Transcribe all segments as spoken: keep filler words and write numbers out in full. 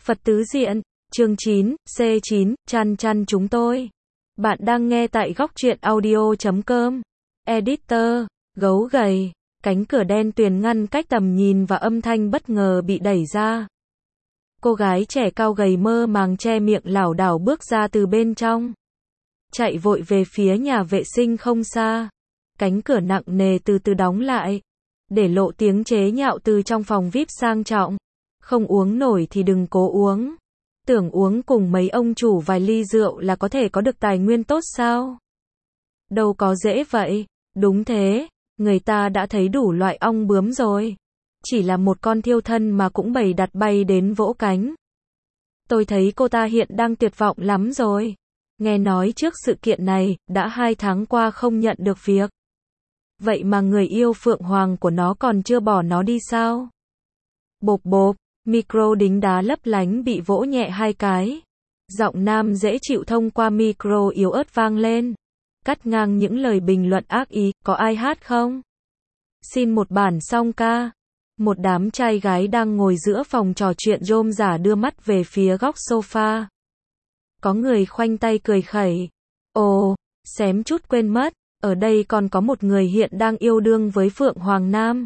Phật tứ diện, chương chín, C chín, chăn chăn chúng tôi. Bạn đang nghe tại góc truyện audio chấm com. Editor, gấu gầy, cánh cửa đen tuyền ngăn cách tầm nhìn và âm thanh bất ngờ bị đẩy ra. Cô gái trẻ cao gầy mơ màng che miệng lảo đảo bước ra từ bên trong. Chạy vội về phía nhà vệ sinh không xa. Cánh cửa nặng nề từ từ đóng lại. Để lộ tiếng chế nhạo từ trong phòng vi ai pi sang trọng. Không uống nổi thì đừng cố uống. Tưởng uống cùng mấy ông chủ vài ly rượu là có thể có được tài nguyên tốt sao? Đâu có dễ vậy. Đúng thế, người ta đã thấy đủ loại ong bướm rồi. Chỉ là một con thiêu thân mà cũng bày đặt bay đến vỗ cánh. Tôi thấy cô ta hiện đang tuyệt vọng lắm rồi. Nghe nói trước sự kiện này, đã hai tháng qua không nhận được việc. Vậy mà người yêu Phượng Hoàng của nó còn chưa bỏ nó đi sao? Bộp bộp, micro đính đá lấp lánh bị vỗ nhẹ hai cái. Giọng nam dễ chịu thông qua micro yếu ớt vang lên. Cắt ngang những lời bình luận ác ý, có ai hát không? Xin một bản song ca. Một đám trai gái đang ngồi giữa phòng trò chuyện rôm rả đưa mắt về phía góc sofa. Có người khoanh tay cười khẩy. Ồ, xém chút quên mất, ở đây còn có một người hiện đang yêu đương với Phượng Hoàng Nam.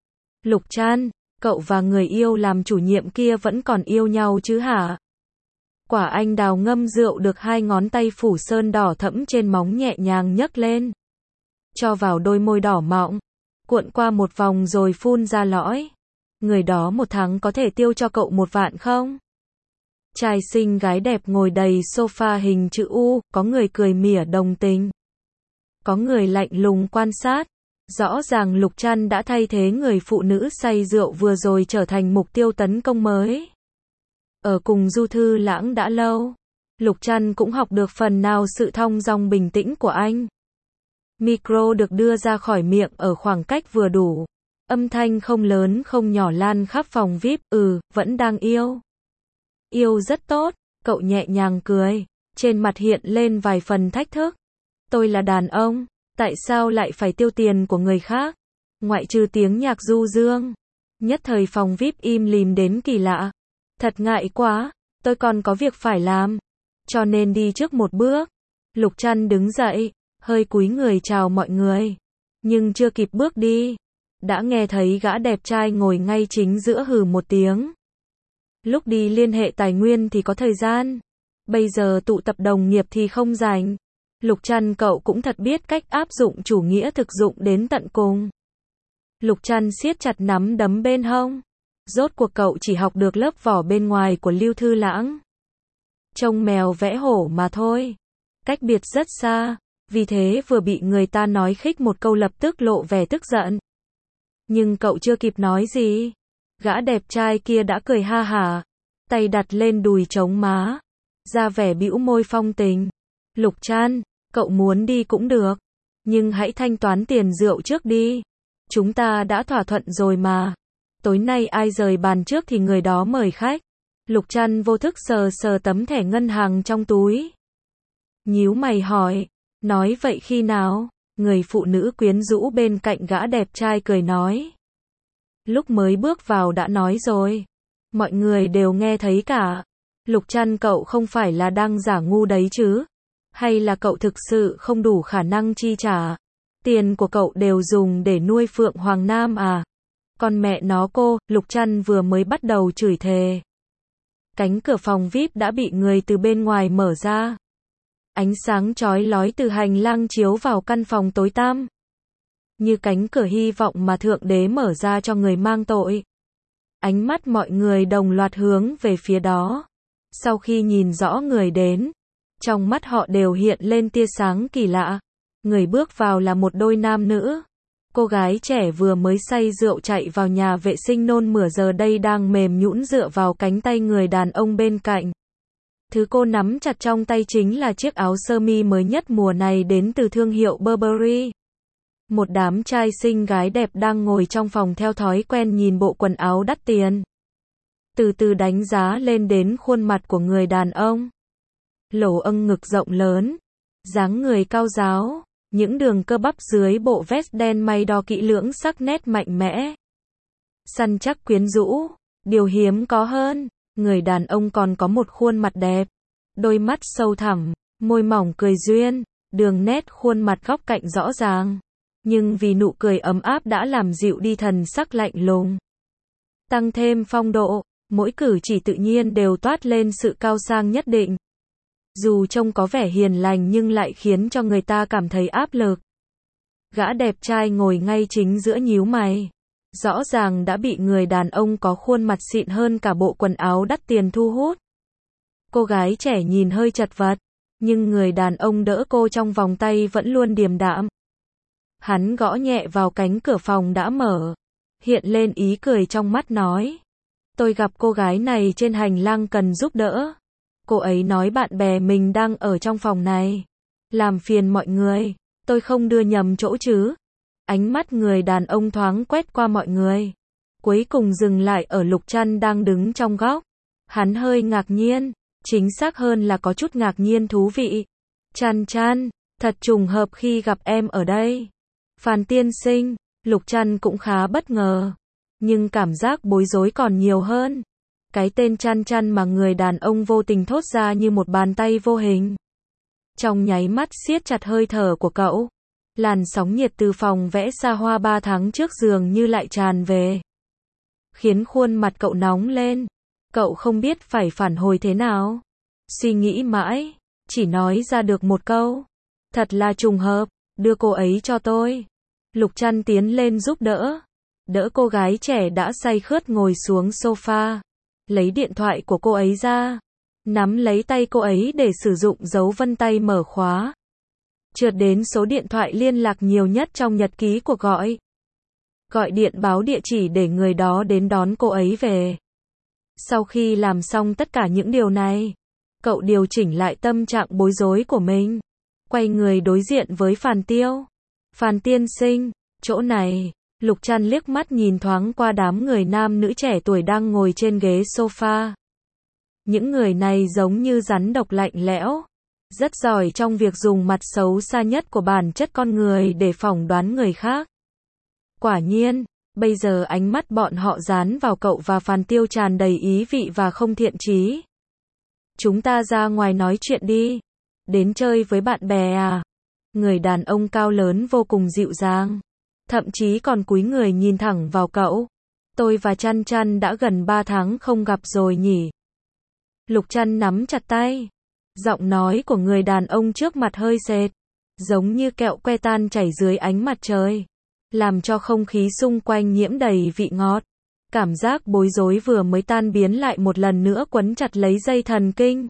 Lục Chan, cậu và người yêu làm chủ nhiệm kia vẫn còn yêu nhau chứ hả? Quả anh đào ngâm rượu được hai ngón tay phủ sơn đỏ thẫm trên móng nhẹ nhàng nhấc lên. Cho vào đôi môi đỏ mọng. Cuộn qua một vòng rồi phun ra lõi. Người đó một tháng có thể tiêu cho cậu một vạn không? Trai xinh gái đẹp ngồi đầy sofa hình chữ U, có người cười mỉa đồng tình. Có người lạnh lùng quan sát. Rõ ràng Lục Chan đã thay thế người phụ nữ say rượu vừa rồi trở thành mục tiêu tấn công mới. Ở cùng Du Thư Lãng đã lâu, Lục Chan cũng học được phần nào sự thong dong bình tĩnh của anh. Micro được đưa ra khỏi miệng ở khoảng cách vừa đủ. Âm thanh không lớn không nhỏ lan khắp phòng vi ai pi, ừ, vẫn đang yêu. Yêu rất tốt, cậu nhẹ nhàng cười, trên mặt hiện lên vài phần thách thức. Tôi là đàn ông, tại sao lại phải tiêu tiền của người khác? Ngoại trừ tiếng nhạc du dương. Nhất thời phòng vi ai pi im lìm đến kỳ lạ. Thật ngại quá, tôi còn có việc phải làm. Cho nên đi trước một bước. Lục Chan đứng dậy, hơi cúi người chào mọi người. Nhưng chưa kịp bước đi, đã nghe thấy gã đẹp trai ngồi ngay chính giữa hừ một tiếng. Lúc đi liên hệ tài nguyên thì có thời gian. Bây giờ tụ tập đồng nghiệp thì không rảnh. Lục Chan cậu cũng thật biết cách áp dụng chủ nghĩa thực dụng đến tận cùng. Lục Chan siết chặt nắm đấm bên hông. Rốt cuộc cậu chỉ học được lớp vỏ bên ngoài của Lưu Thư Lãng. Trông mèo vẽ hổ mà thôi. Cách biệt rất xa. Vì thế vừa bị người ta nói khích một câu lập tức lộ vẻ tức giận. Nhưng cậu chưa kịp nói gì. Gã đẹp trai kia đã cười ha hả. Tay đặt lên đùi chống má. Ra vẻ bĩu môi phong tình. Lục Chan, cậu muốn đi cũng được. Nhưng hãy thanh toán tiền rượu trước đi. Chúng ta đã thỏa thuận rồi mà. Tối nay ai rời bàn trước thì người đó mời khách. Lục Chan vô thức sờ sờ tấm thẻ ngân hàng trong túi. Nhíu mày hỏi. Nói vậy khi nào? Người phụ nữ quyến rũ bên cạnh gã đẹp trai cười nói. Lúc mới bước vào đã nói rồi. Mọi người đều nghe thấy cả. Lục Chan cậu không phải là đang giả ngu đấy chứ? Hay là cậu thực sự không đủ khả năng chi trả? Tiền của cậu đều dùng để nuôi Phượng Hoàng Nam à? Con mẹ nó cô, Lục Chan vừa mới bắt đầu chửi thề. Cánh cửa phòng vi ai pi đã bị người từ bên ngoài mở ra. Ánh sáng chói lói từ hành lang chiếu vào căn phòng tối tăm. Như cánh cửa hy vọng mà Thượng Đế mở ra cho người mang tội. Ánh mắt mọi người đồng loạt hướng về phía đó. Sau khi nhìn rõ người đến, trong mắt họ đều hiện lên tia sáng kỳ lạ. Người bước vào là một đôi nam nữ. Cô gái trẻ vừa mới say rượu chạy vào nhà vệ sinh nôn mửa giờ đây đang mềm nhũn dựa vào cánh tay người đàn ông bên cạnh. Thứ cô nắm chặt trong tay chính là chiếc áo sơ mi mới nhất mùa này đến từ thương hiệu Burberry. Một đám trai xinh gái đẹp đang ngồi trong phòng theo thói quen nhìn bộ quần áo đắt tiền. Từ từ đánh giá lên đến khuôn mặt của người đàn ông. Lỗ âng ngực rộng lớn, dáng người cao ráo, những đường cơ bắp dưới bộ vest đen may đo kỹ lưỡng sắc nét mạnh mẽ. Săn chắc quyến rũ, điều hiếm có hơn. Người đàn ông còn có một khuôn mặt đẹp, đôi mắt sâu thẳm, môi mỏng cười duyên, đường nét khuôn mặt góc cạnh rõ ràng. Nhưng vì nụ cười ấm áp đã làm dịu đi thần sắc lạnh lùng. Tăng thêm phong độ, mỗi cử chỉ tự nhiên đều toát lên sự cao sang nhất định. Dù trông có vẻ hiền lành nhưng lại khiến cho người ta cảm thấy áp lực. Gã đẹp trai ngồi ngay chính giữa nhíu mày. Rõ ràng đã bị người đàn ông có khuôn mặt xịn hơn cả bộ quần áo đắt tiền thu hút. Cô gái trẻ nhìn hơi chật vật, nhưng người đàn ông đỡ cô trong vòng tay vẫn luôn điềm đạm. Hắn gõ nhẹ vào cánh cửa phòng đã mở, hiện lên ý cười trong mắt nói. Tôi gặp cô gái này trên hành lang cần giúp đỡ. Cô ấy nói bạn bè mình đang ở trong phòng này. Làm phiền mọi người, tôi không đưa nhầm chỗ chứ. Ánh mắt người đàn ông thoáng quét qua mọi người. Cuối cùng dừng lại ở Lục Trăn đang đứng trong góc. Hắn hơi ngạc nhiên, chính xác hơn là có chút ngạc nhiên thú vị. Trăn Trăn, thật trùng hợp khi gặp em ở đây. Phan tiên sinh, Lục Trăn cũng khá bất ngờ. Nhưng cảm giác bối rối còn nhiều hơn. Cái tên Trăn Trăn mà người đàn ông vô tình thốt ra như một bàn tay vô hình. Trong nháy mắt siết chặt hơi thở của cậu. Làn sóng nhiệt từ phòng vẽ xa hoa ba tháng trước dường như lại tràn về. Khiến khuôn mặt cậu nóng lên. Cậu không biết phải phản hồi thế nào. Suy nghĩ mãi, chỉ nói ra được một câu. Thật là trùng hợp, đưa cô ấy cho tôi. Lục Trăn tiến lên giúp đỡ. Đỡ cô gái trẻ đã say khướt ngồi xuống sofa. Lấy điện thoại của cô ấy ra. Nắm lấy tay cô ấy để sử dụng dấu vân tay mở khóa. Trượt đến số điện thoại liên lạc nhiều nhất trong nhật ký cuộc gọi. Gọi điện báo địa chỉ để người đó đến đón cô ấy về. Sau khi làm xong tất cả những điều này, cậu điều chỉnh lại tâm trạng bối rối của mình. Quay người đối diện với Phàn Tiêu. Phan tiên sinh, chỗ này. Lục Trăn liếc mắt nhìn thoáng qua đám người nam nữ trẻ tuổi đang ngồi trên ghế sofa. Những người này giống như rắn độc lạnh lẽo. Rất giỏi trong việc dùng mặt xấu xa nhất của bản chất con người để phỏng đoán người khác. Quả nhiên, bây giờ ánh mắt bọn họ dán vào cậu và Phàn Tiêu tràn đầy ý vị và không thiện chí. Chúng ta ra ngoài nói chuyện đi. Đến chơi với bạn bè à? Người đàn ông cao lớn vô cùng dịu dàng. Thậm chí còn cúi người nhìn thẳng vào cậu. Tôi và Trăn Trăn đã gần ba tháng không gặp rồi nhỉ? Lục Trăn nắm chặt tay. Giọng nói của người đàn ông trước mặt hơi sệt. Giống như kẹo que tan chảy dưới ánh mặt trời. Làm cho không khí xung quanh nhiễm đầy vị ngọt. Cảm giác bối rối vừa mới tan biến lại một lần nữa quấn chặt lấy dây thần kinh.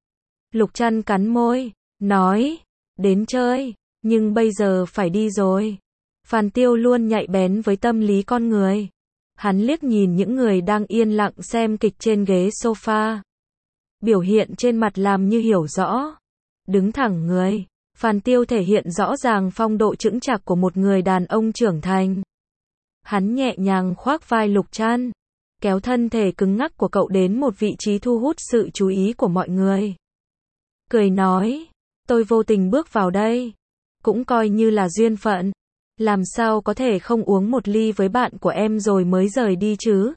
Lục Trăn cắn môi, nói. Đến chơi, nhưng bây giờ phải đi rồi. Phàn Tiêu luôn nhạy bén với tâm lý con người. Hắn liếc nhìn những người đang yên lặng xem kịch trên ghế sofa. Biểu hiện trên mặt làm như hiểu rõ. Đứng thẳng người, Phàn Tiêu thể hiện rõ ràng phong độ chững chạc của một người đàn ông trưởng thành. Hắn nhẹ nhàng khoác vai Lục Trăn, kéo thân thể cứng ngắc của cậu đến một vị trí thu hút sự chú ý của mọi người. Cười nói, tôi vô tình bước vào đây, cũng coi như là duyên phận. Làm sao có thể không uống một ly với bạn của em rồi mới rời đi chứ?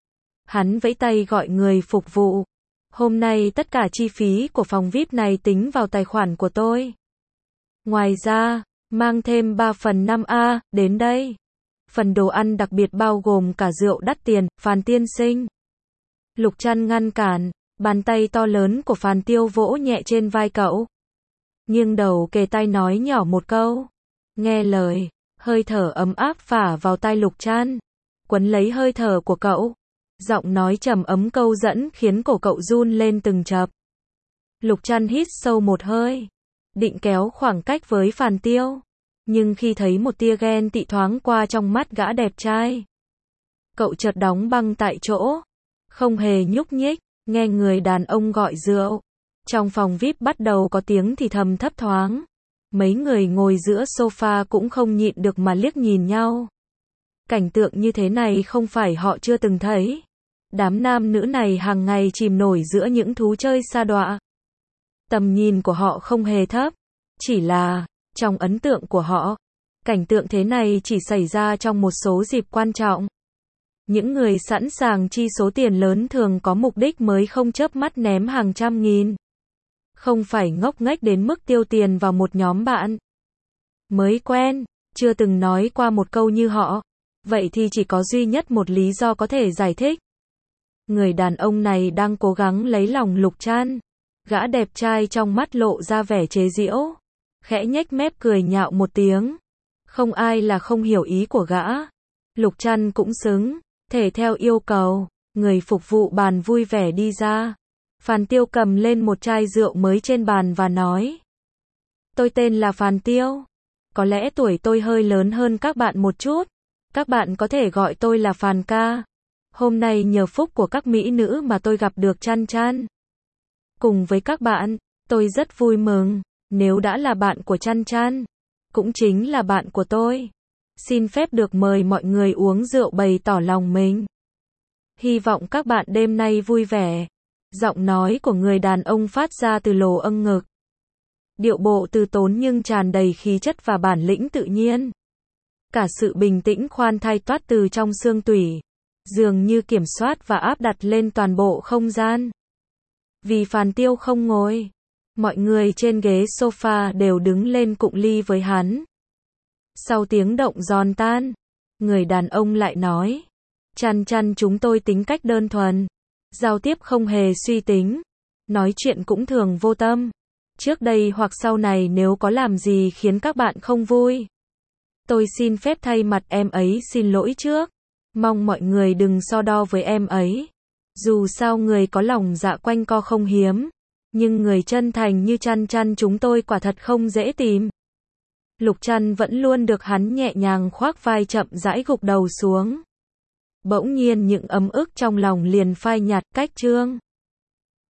Hắn vẫy tay gọi người phục vụ. Hôm nay tất cả chi phí của phòng vi ai pi này tính vào tài khoản của tôi. Ngoài ra, mang thêm ba phần năm A, đến đây. Phần đồ ăn đặc biệt bao gồm cả rượu đắt tiền, Phàn tiên sinh. Lục Trăn ngăn cản, bàn tay to lớn của Phàn Tiêu vỗ nhẹ trên vai cậu. Nghiêng đầu kề tai nói nhỏ một câu. Nghe lời, hơi thở ấm áp phả vào tai Lục Trăn. Quấn lấy hơi thở của cậu. Giọng nói trầm ấm câu dẫn khiến cổ cậu run lên từng chập. Lục Trăn hít sâu một hơi. Định kéo khoảng cách với Phàn Tiêu. Nhưng khi thấy một tia ghen tị thoáng qua trong mắt gã đẹp trai. Cậu chợt đóng băng tại chỗ. Không hề nhúc nhích, nghe người đàn ông gọi rượu. Trong phòng vi ai pi bắt đầu có tiếng thì thầm thấp thoáng. Mấy người ngồi giữa sofa cũng không nhịn được mà liếc nhìn nhau. Cảnh tượng như thế này không phải họ chưa từng thấy. Đám nam nữ này hàng ngày chìm nổi giữa những thú chơi sa đọa. Tầm nhìn của họ không hề thấp. Chỉ là, trong ấn tượng của họ, cảnh tượng thế này chỉ xảy ra trong một số dịp quan trọng. Những người sẵn sàng chi số tiền lớn thường có mục đích mới không chớp mắt ném hàng trăm nghìn. Không phải ngốc nghếch đến mức tiêu tiền vào một nhóm bạn mới quen, chưa từng nói qua một câu như họ. Vậy thì chỉ có duy nhất một lý do có thể giải thích. Người đàn ông này đang cố gắng lấy lòng Lục Trăn. Gã đẹp trai trong mắt lộ ra vẻ chế giễu. Khẽ nhếch mép cười nhạo một tiếng. Không ai là không hiểu ý của gã. Lục Trăn cũng xứng. Thể theo yêu cầu, người phục vụ bàn vui vẻ đi ra. Phàn Tiêu cầm lên một chai rượu mới trên bàn và nói. Tôi tên là Phàn Tiêu. Có lẽ tuổi tôi hơi lớn hơn các bạn một chút. Các bạn có thể gọi tôi là Phàn ca. Hôm nay nhờ phúc của các mỹ nữ mà tôi gặp được Trăn Trăn. Cùng với các bạn, tôi rất vui mừng. Nếu đã là bạn của Trăn Trăn, cũng chính là bạn của tôi. Xin phép được mời mọi người uống rượu bày tỏ lòng mình. Hy vọng các bạn đêm nay vui vẻ. Giọng nói của người đàn ông phát ra từ lồ âng ngực. Điệu bộ từ tốn nhưng tràn đầy khí chất và bản lĩnh tự nhiên. Cả sự bình tĩnh khoan thai toát từ trong xương tủy. Dường như kiểm soát và áp đặt lên toàn bộ không gian. Vì Phàn Tiêu không ngồi, mọi người trên ghế sofa đều đứng lên cụng ly với hắn. Sau tiếng động giòn tan, người đàn ông lại nói. Trăn Trăn chúng tôi tính cách đơn thuần. Giao tiếp không hề suy tính. Nói chuyện cũng thường vô tâm. Trước đây hoặc sau này nếu có làm gì khiến các bạn không vui, tôi xin phép thay mặt em ấy xin lỗi trước. Mong mọi người đừng so đo với em ấy. Dù sao người có lòng dạ quanh co không hiếm. Nhưng người chân thành như Trăn Trăn chúng tôi quả thật không dễ tìm. Lục Trăn vẫn luôn được hắn nhẹ nhàng khoác vai chậm rãi gục đầu xuống. Bỗng nhiên những ấm ức trong lòng liền phai nhạt. Cách chương